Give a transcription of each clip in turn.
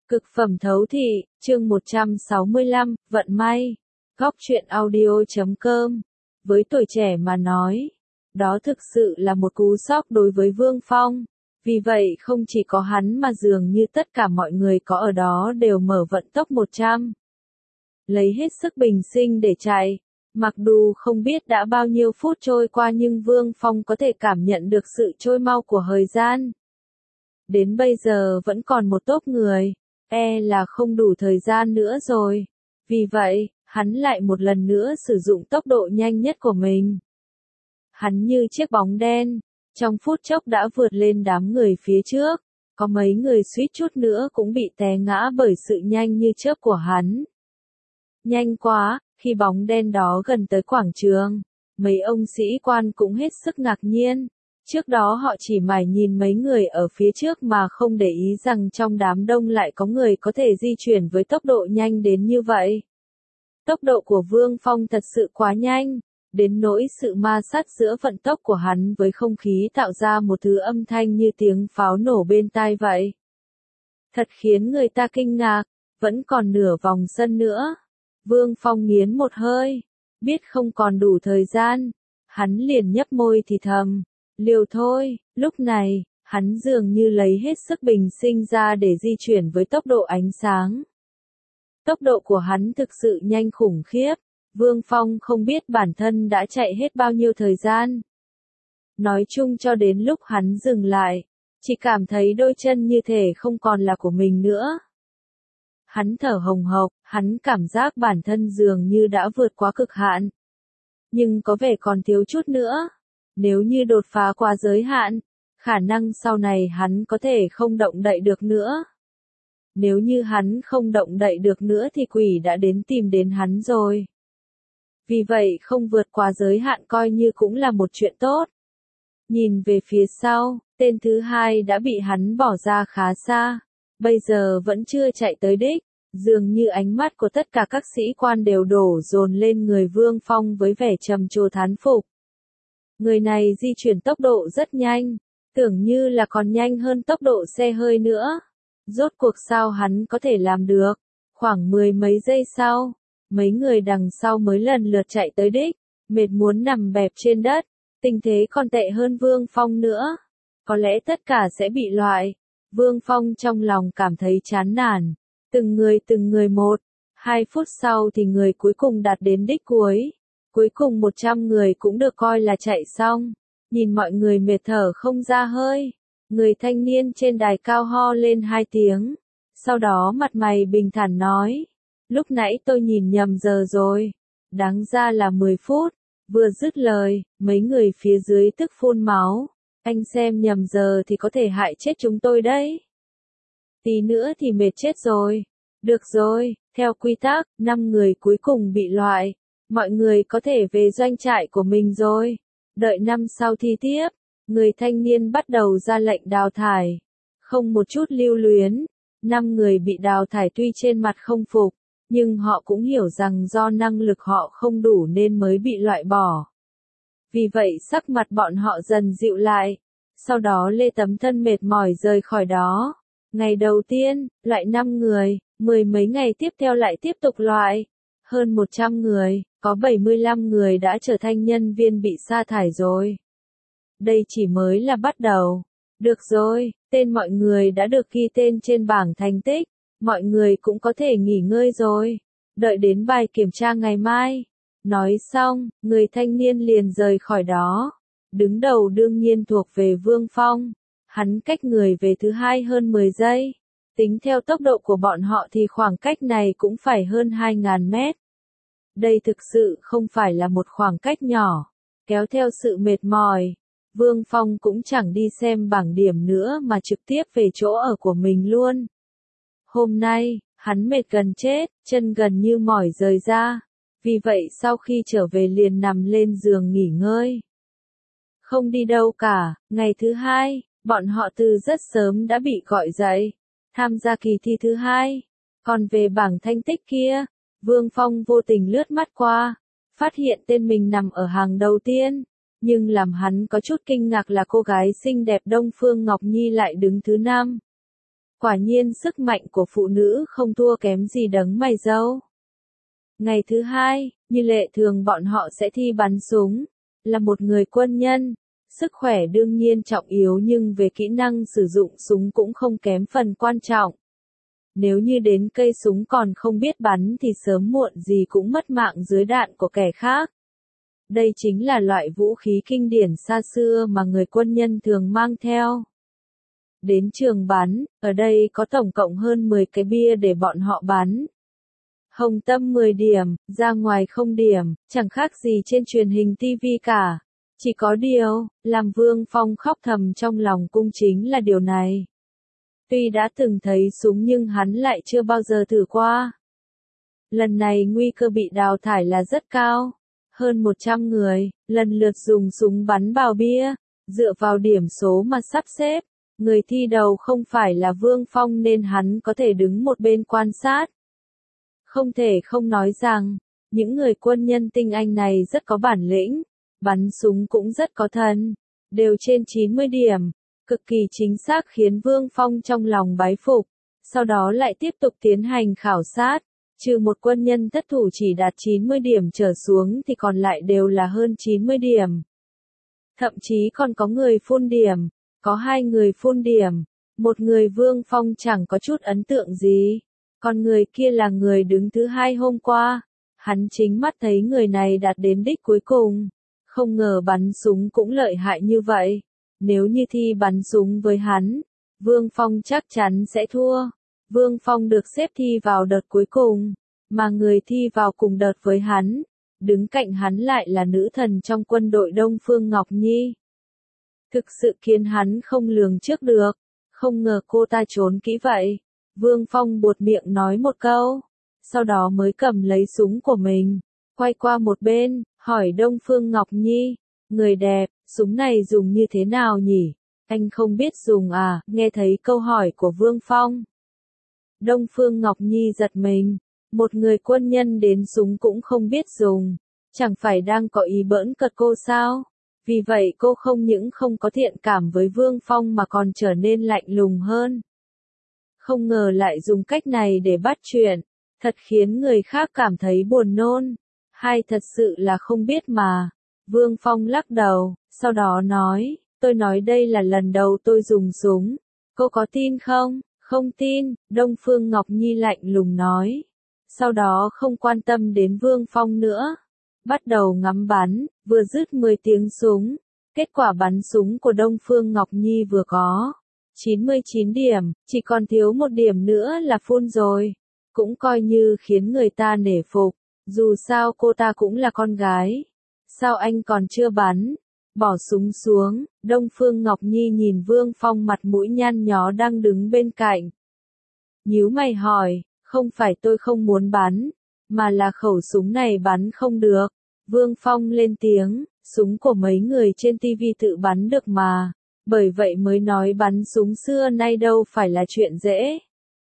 Cực phẩm thấu thị, chương 165, vận may. Góc truyện audio.com. Với tuổi trẻ mà nói, đó thực sự là một cú sốc đối với Vương Phong. Vì vậy không chỉ có hắn mà dường như tất cả mọi người có ở đó đều mở vận tốc 100. Lấy hết sức bình sinh để chạy. Mặc dù không biết đã bao nhiêu phút trôi qua nhưng Vương Phong có thể cảm nhận được sự trôi mau của thời gian. Đến bây giờ vẫn còn một tốp người, là không đủ thời gian nữa rồi. Vì vậy, hắn lại một lần nữa sử dụng tốc độ nhanh nhất của mình. Hắn như chiếc bóng đen, trong phút chốc đã vượt lên đám người phía trước, có mấy người suýt chút nữa cũng bị té ngã bởi sự nhanh như chớp của hắn. Nhanh quá, khi bóng đen đó gần tới quảng trường, mấy ông sĩ quan cũng hết sức ngạc nhiên. Trước đó họ chỉ mải nhìn mấy người ở phía trước mà không để ý rằng trong đám đông lại có người có thể di chuyển với tốc độ nhanh đến như vậy. Tốc độ của Vương Phong thật sự quá nhanh, đến nỗi sự ma sát giữa vận tốc của hắn với không khí tạo ra một thứ âm thanh như tiếng pháo nổ bên tai vậy. Thật khiến người ta kinh ngạc, vẫn còn nửa vòng sân nữa. Vương Phong nghiến một hơi, biết không còn đủ thời gian, hắn liền nhấp môi thì thầm. Liều thôi, lúc này, hắn dường như lấy hết sức bình sinh ra để di chuyển với tốc độ ánh sáng. Tốc độ của hắn thực sự nhanh khủng khiếp, Vương Phong không biết bản thân đã chạy hết bao nhiêu thời gian. Nói chung cho đến lúc hắn dừng lại, chỉ cảm thấy đôi chân như thể không còn là của mình nữa. Hắn thở hồng hộc, hắn cảm giác bản thân dường như đã vượt quá cực hạn. Nhưng có vẻ còn thiếu chút nữa. Nếu như đột phá qua giới hạn, khả năng sau này hắn có thể không động đậy được nữa. Nếu như hắn không động đậy được nữa thì quỷ đã tìm đến hắn rồi. Vì vậy không vượt qua giới hạn coi như cũng là một chuyện tốt. Nhìn về phía sau, tên thứ hai đã bị hắn bỏ ra khá xa. Bây giờ vẫn chưa chạy tới đích, dường như ánh mắt của tất cả các sĩ quan đều đổ dồn lên người Vương Phong với vẻ trầm trồ thán phục. Người này di chuyển tốc độ rất nhanh, tưởng như là còn nhanh hơn tốc độ xe hơi nữa. Rốt cuộc sao hắn có thể làm được? Khoảng 10 mấy giây sau, mấy người đằng sau mới lần lượt chạy tới đích, mệt muốn nằm bẹp trên đất, tình thế còn tệ hơn Vương Phong nữa. Có lẽ tất cả sẽ bị loại. Vương Phong trong lòng cảm thấy chán nản, từng người một. 2 phút sau thì người cuối cùng đạt đến đích cuối. Cuối cùng 100 người cũng được coi là chạy xong. Nhìn mọi người mệt thở không ra hơi. Người thanh niên trên đài cao ho lên 2 tiếng. Sau đó mặt mày bình thản nói. Lúc nãy tôi nhìn nhầm giờ rồi. Đáng ra là 10 phút. Vừa dứt lời, mấy người phía dưới tức phun máu. Anh xem nhầm giờ thì có thể hại chết chúng tôi đấy. Tí nữa thì mệt chết rồi. Được rồi, theo quy tắc, 5 người cuối cùng bị loại. Mọi người có thể về doanh trại của mình rồi. Đợi năm sau thi tiếp, người thanh niên bắt đầu ra lệnh đào thải. Không một chút lưu luyến, 5 người bị đào thải tuy trên mặt không phục, nhưng họ cũng hiểu rằng do năng lực họ không đủ nên mới bị loại bỏ. Vì vậy sắc mặt bọn họ dần dịu lại. Sau đó Lê Tấm Thân mệt mỏi rời khỏi đó. Ngày đầu tiên, loại 5 người, 10 mấy ngày tiếp theo lại tiếp tục loại. Hơn 100 người, có 75 người đã trở thành nhân viên bị sa thải rồi. Đây chỉ mới là bắt đầu. Được rồi, tên mọi người đã được ghi tên trên bảng thành tích. Mọi người cũng có thể nghỉ ngơi rồi. Đợi đến bài kiểm tra ngày mai. Nói xong, người thanh niên liền rời khỏi đó. Đứng đầu đương nhiên thuộc về Vương Phong. Hắn cách người về thứ hai hơn 10 giây. Tính theo tốc độ của bọn họ thì khoảng cách này cũng phải hơn 2.000 mét. Đây thực sự không phải là một khoảng cách nhỏ. Kéo theo sự mệt mỏi, Vương Phong cũng chẳng đi xem bảng điểm nữa mà trực tiếp về chỗ ở của mình luôn. Hôm nay, hắn mệt gần chết, chân gần như mỏi rời ra. Vì vậy sau khi trở về liền nằm lên giường nghỉ ngơi. Không đi đâu cả, ngày thứ hai, bọn họ từ rất sớm đã bị gọi dậy, tham gia kỳ thi thứ hai. Còn về bảng thành tích kia, Vương Phong vô tình lướt mắt qua, phát hiện tên mình nằm ở hàng đầu tiên, nhưng làm hắn có chút kinh ngạc là cô gái xinh đẹp Đông Phương Ngọc Nhi lại đứng thứ 5. Quả nhiên sức mạnh của phụ nữ không thua kém gì đấng mày râu. Ngày thứ hai, như lệ thường bọn họ sẽ thi bắn súng. Là một người quân nhân, sức khỏe đương nhiên trọng yếu nhưng về kỹ năng sử dụng súng cũng không kém phần quan trọng. Nếu như đến cây súng còn không biết bắn thì sớm muộn gì cũng mất mạng dưới đạn của kẻ khác. Đây chính là loại vũ khí kinh điển xa xưa mà người quân nhân thường mang theo. Đến trường bắn, ở đây có tổng cộng hơn 10 cái bia để bọn họ bắn. Hồng tâm 10 điểm, ra ngoài không điểm, chẳng khác gì trên truyền hình TV cả. Chỉ có điều, làm Vương Phong khóc thầm trong lòng cung chính là điều này. Tuy đã từng thấy súng nhưng hắn lại chưa bao giờ thử qua. Lần này nguy cơ bị đào thải là rất cao. Hơn 100 người, lần lượt dùng súng bắn vào bia, dựa vào điểm số mà sắp xếp. Người thi đầu không phải là Vương Phong nên hắn có thể đứng một bên quan sát. Không thể không nói rằng, những người quân nhân tinh anh này rất có bản lĩnh, bắn súng cũng rất có thần, đều trên 90 điểm, cực kỳ chính xác khiến Vương Phong trong lòng bái phục. Sau đó lại tiếp tục tiến hành khảo sát, trừ một quân nhân thất thủ chỉ đạt 90 điểm trở xuống thì còn lại đều là hơn 90 điểm. Thậm chí còn có người phun điểm, có 2 người phun điểm, một người Vương Phong chẳng có chút ấn tượng gì. Còn người kia là người đứng thứ 2 hôm qua, hắn chính mắt thấy người này đạt đến đích cuối cùng. Không ngờ bắn súng cũng lợi hại như vậy. Nếu như thi bắn súng với hắn, Vương Phong chắc chắn sẽ thua. Vương Phong được xếp thi vào đợt cuối cùng, mà người thi vào cùng đợt với hắn, đứng cạnh hắn lại là nữ thần trong quân đội Đông Phương Ngọc Nhi. Thực sự khiến hắn không lường trước được, không ngờ cô ta trốn kỹ vậy. Vương Phong buột miệng nói một câu, sau đó mới cầm lấy súng của mình, quay qua một bên, hỏi Đông Phương Ngọc Nhi, người đẹp, súng này dùng như thế nào nhỉ? Anh không biết dùng à? Nghe thấy câu hỏi của Vương Phong. Đông Phương Ngọc Nhi giật mình, một người quân nhân đến súng cũng không biết dùng, chẳng phải đang có ý bỡn cợt cô sao? Vì vậy cô không những không có thiện cảm với Vương Phong mà còn trở nên lạnh lùng hơn. Không ngờ lại dùng cách này để bắt chuyện, thật khiến người khác cảm thấy buồn nôn. Hay thật sự là không biết mà. Vương Phong lắc đầu, sau đó nói, tôi nói đây là lần đầu tôi dùng súng. Cô có tin không? Không tin, Đông Phương Ngọc Nhi lạnh lùng nói. Sau đó không quan tâm đến Vương Phong nữa. Bắt đầu ngắm bắn, vừa dứt 10 tiếng súng. Kết quả bắn súng của Đông Phương Ngọc Nhi vừa có 99 điểm, chỉ còn thiếu 1 điểm nữa là full rồi. Cũng coi như khiến người ta nể phục, dù sao cô ta cũng là con gái. Sao anh còn chưa bắn? Bỏ súng xuống, Đông Phương Ngọc Nhi nhìn Vương Phong mặt mũi nhăn nhó đang đứng bên cạnh. Nhíu mày hỏi, không phải tôi không muốn bắn, mà là khẩu súng này bắn không được. Vương Phong lên tiếng, súng của mấy người trên TV tự bắn được mà. Bởi vậy mới nói bắn súng xưa nay đâu phải là chuyện dễ.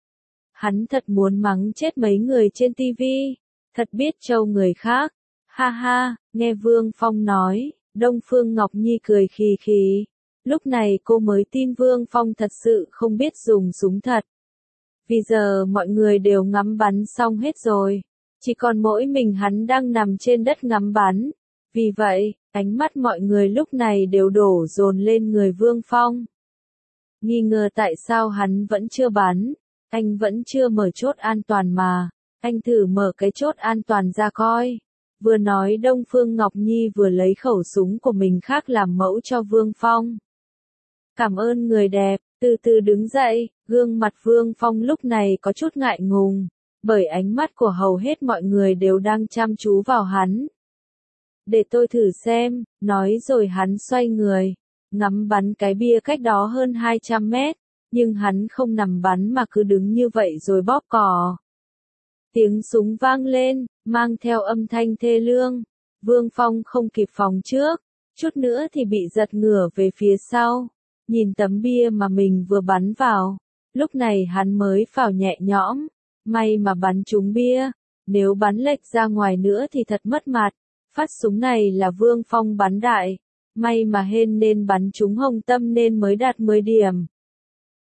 Hắn thật muốn mắng chết mấy người trên TV, thật biết trâu người khác. Ha ha, nghe Vương Phong nói, Đông Phương Ngọc Nhi cười khì khì. Lúc này cô mới tin Vương Phong thật sự không biết dùng súng thật. Vì giờ mọi người đều ngắm bắn xong hết rồi, chỉ còn mỗi mình hắn đang nằm trên đất ngắm bắn. Vì vậy, ánh mắt mọi người lúc này đều đổ dồn lên người Vương Phong. Nghi ngờ tại sao hắn vẫn chưa bắn, anh vẫn chưa mở chốt an toàn mà, anh thử mở cái chốt an toàn ra coi. Vừa nói Đông Phương Ngọc Nhi vừa lấy khẩu súng của mình khác làm mẫu cho Vương Phong. Cảm ơn người đẹp, từ từ đứng dậy, gương mặt Vương Phong lúc này có chút ngại ngùng, bởi ánh mắt của hầu hết mọi người đều đang chăm chú vào hắn. Để tôi thử xem, nói rồi hắn xoay người, ngắm bắn cái bia cách đó hơn 200 mét, nhưng hắn không nằm bắn mà cứ đứng như vậy rồi bóp cò. Tiếng súng vang lên, mang theo âm thanh thê lương. Vương Phong không kịp phòng trước, chút nữa thì bị giật ngửa về phía sau. Nhìn tấm bia mà mình vừa bắn vào, lúc này hắn mới phào nhẹ nhõm. May mà bắn trúng bia, nếu bắn lệch ra ngoài nữa thì thật mất mặt. Phát súng này là Vương Phong bắn đại, may mà hên nên bắn trúng hồng tâm nên mới đạt 10 điểm.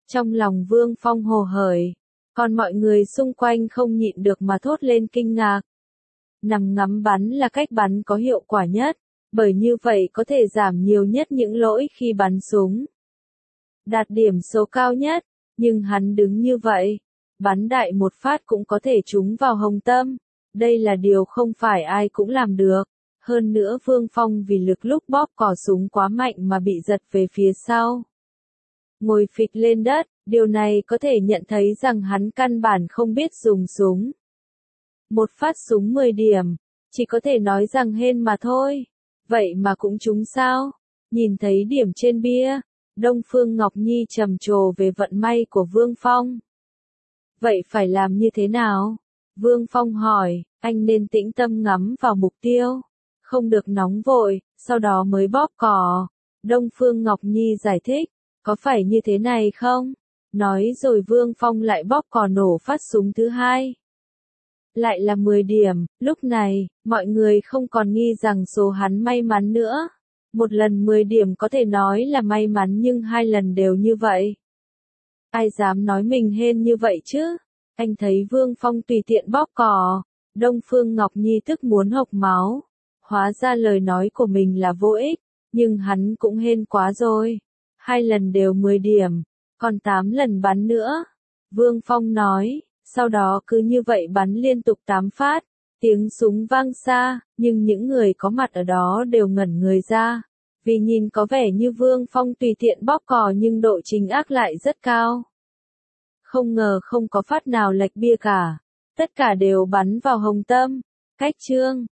Trong lòng Vương Phong hồ hởi, còn mọi người xung quanh không nhịn được mà thốt lên kinh ngạc. Nằm ngắm bắn là cách bắn có hiệu quả nhất, bởi như vậy có thể giảm nhiều nhất những lỗi khi bắn súng. Đạt điểm số cao nhất, nhưng hắn đứng như vậy, bắn đại một phát cũng có thể trúng vào hồng tâm. Đây là điều không phải ai cũng làm được. Hơn nữa Vương Phong vì lực lúc bóp cò súng quá mạnh mà bị giật về phía sau. Ngồi phịch lên đất, điều này có thể nhận thấy rằng hắn căn bản không biết dùng súng. Một phát súng 10 điểm, chỉ có thể nói rằng hên mà thôi. Vậy mà cũng trúng sao? Nhìn thấy điểm trên bia, Đông Phương Ngọc Nhi trầm trồ về vận may của Vương Phong. Vậy phải làm như thế nào? Vương Phong hỏi, anh nên tĩnh tâm ngắm vào mục tiêu. Không được nóng vội, sau đó mới bóp cò. Đông Phương Ngọc Nhi giải thích, có phải như thế này không? Nói rồi Vương Phong lại bóp cò nổ phát súng thứ hai. Lại là 10 điểm, lúc này, mọi người không còn nghi rằng số hắn may mắn nữa. Một lần 10 điểm có thể nói là may mắn nhưng 2 lần đều như vậy. Ai dám nói mình hên như vậy chứ? Anh thấy Vương Phong tùy tiện bóp cò. Đông Phương Ngọc Nhi tức muốn hộc máu. Hóa ra lời nói của mình là vô ích, nhưng hắn cũng hên quá rồi. 2 lần đều 10 điểm, còn 8 lần bắn nữa. Vương Phong nói, sau đó cứ như vậy bắn liên tục 8 phát. Tiếng súng vang xa, nhưng những người có mặt ở đó đều ngẩn người ra. Vì nhìn có vẻ như Vương Phong tùy tiện bóp cò nhưng độ chính ác lại rất cao. Không ngờ không có phát nào lệch bia cả. Tất cả đều bắn vào hồng tâm. Cách chương